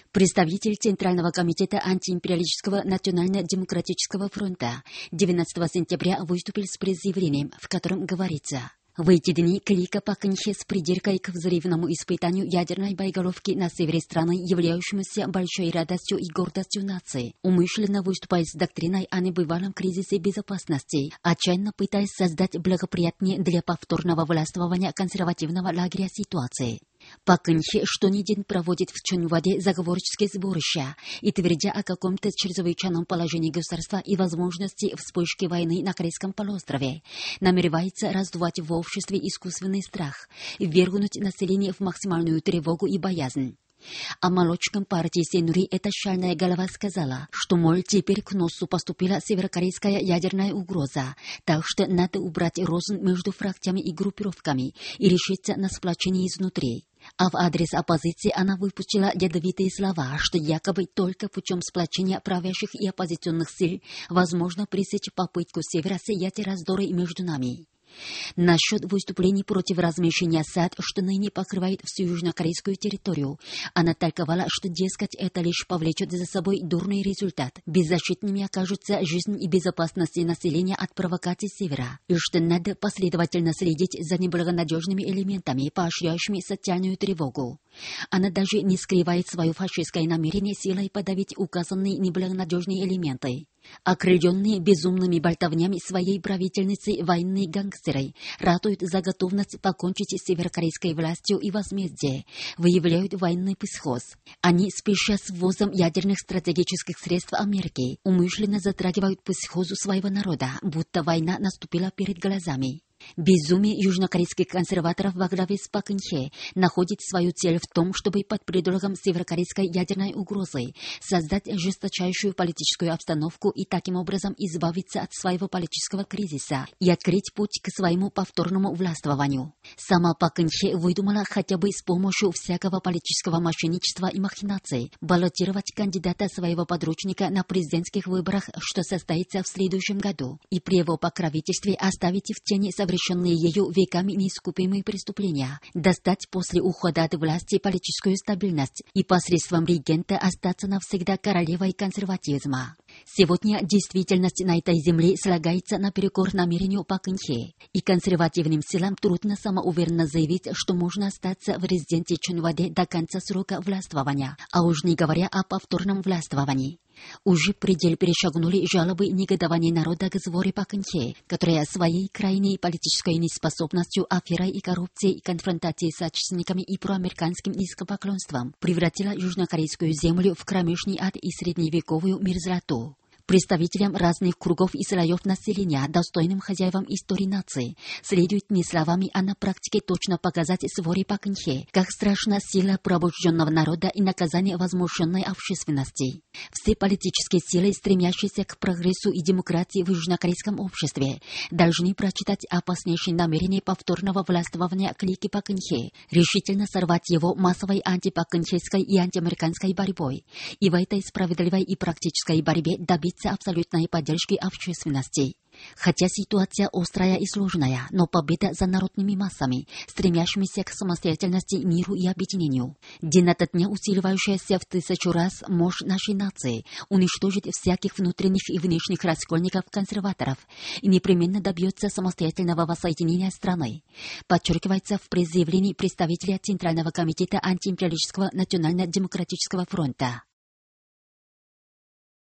Представитель Центрального комитета антиимпериалистического национально-демократического фронта 19 сентября выступил с пресс-заявлением, в котором говорится: в эти дни клика Пак Кын Хе с придиркой к взрывному испытанию ядерной боеголовки на севере страны, являющемуся большой радостью и гордостью нации, умышленно выступает с доктриной о небывалом кризисе безопасности, отчаянно пытаясь создать благоприятнее для повторного властвования консервативного лагеря ситуации. Пак Кын Хе что ни день проводит в Чунваде заговорческие сборища и, твердя о каком-то чрезвычайном положении государства и возможности вспышки войны на Корейском полуострове, намеревается раздувать в обществе искусственный страх и ввергнуть население в максимальную тревогу и боязнь. А молодчикам партии Сенури эта шальная голова сказала, что, мол, теперь к носу поступила северокорейская ядерная угроза, так что надо убрать рознь между фракциями и группировками и решиться на сплочение изнутри. А в адрес оппозиции она выпустила ядовитые слова, что якобы только путем сплочения правящих и оппозиционных сил возможно пресечь попытку Севера сеять раздоры между нами. Насчет выступлений против размещения САД, что ныне покрывает всю южнокорейскую территорию, она толковала, что, дескать, это лишь повлечет за собой дурный результат. Беззащитными окажутся жизнь и безопасность населения от провокаций Севера, и что надо последовательно следить за неблагонадежными элементами, поощряющими социальную тревогу. Она даже не скрывает свое фашистское намерение силой подавить указанные неблагонадежные элементы. Окрыленные безумными болтовнями своей правительницы военные гангстеры ратуют за готовность покончить с северокорейской властью и возмездие, выявляют военный психоз. Они, спеша с ввозом ядерных стратегических средств Америки, умышленно затрагивают психозу своего народа, будто война наступила перед глазами. Безумие южнокорейских консерваторов во главе с Пак Кын Хе находит свою цель в том, чтобы под предлогом северокорейской ядерной угрозы создать жесточайшую политическую обстановку и таким образом избавиться от своего политического кризиса и открыть путь к своему повторному властвованию. Сама Пак Кын Хе выдумала хотя бы с помощью всякого политического мошенничества и махинаций баллотировать кандидата своего подручника на президентских выборах, что состоится в следующем году, и при его покровительстве оставить в тени совершенные ею веками неискупимые преступления, достать после ухода от власти политическую стабильность и посредством регента остаться навсегда королевой консерватизма. Сегодня действительность на этой земле слагается наперекор намерению Пак Кын Хе, и консервативным силам трудно самоуверенно заявить, что можно остаться в резиденции Чунваде до конца срока властвования, а уж не говоря о повторном властвовании. Уже предел перешагнули жалобы и негодования народа к зворе Пак Кын Хе, которая своей крайней политической неспособностью, аферой и коррупцией и конфронтацией с соотечественниками и проамериканским низкопоклонством превратила южнокорейскую землю в кромешный ад и средневековую мерзлоту. Представителям разных кругов и слоев населения, достойным хозяевам истории нации, следует не словами, а на практике точно показать своре Пак Кын Хе, как страшна сила пробужденного народа и наказание возмущенной общественности. Все политические силы, стремящиеся к прогрессу и демократии в южнокорейском обществе, должны прочитать опаснейшие намерения повторного властвования клики Пак Кын Хе, решительно сорвать его массовой антипаккынхейской и антиамериканской борьбой, и в этой справедливой и практической борьбе добиться абсолютной поддержки общественности. Хотя ситуация острая и сложная, но победа за народными массами, стремящимися к самостоятельности, миру и объединению. День ото дня усиливающаяся в 1000 раз мощь нашей нации уничтожит всяких внутренних и внешних раскольников-консерваторов и непременно добьется самостоятельного воссоединения страны, подчеркивается в пресс-заявлении представителя Центрального комитета антиимпериалистического национально-демократического фронта.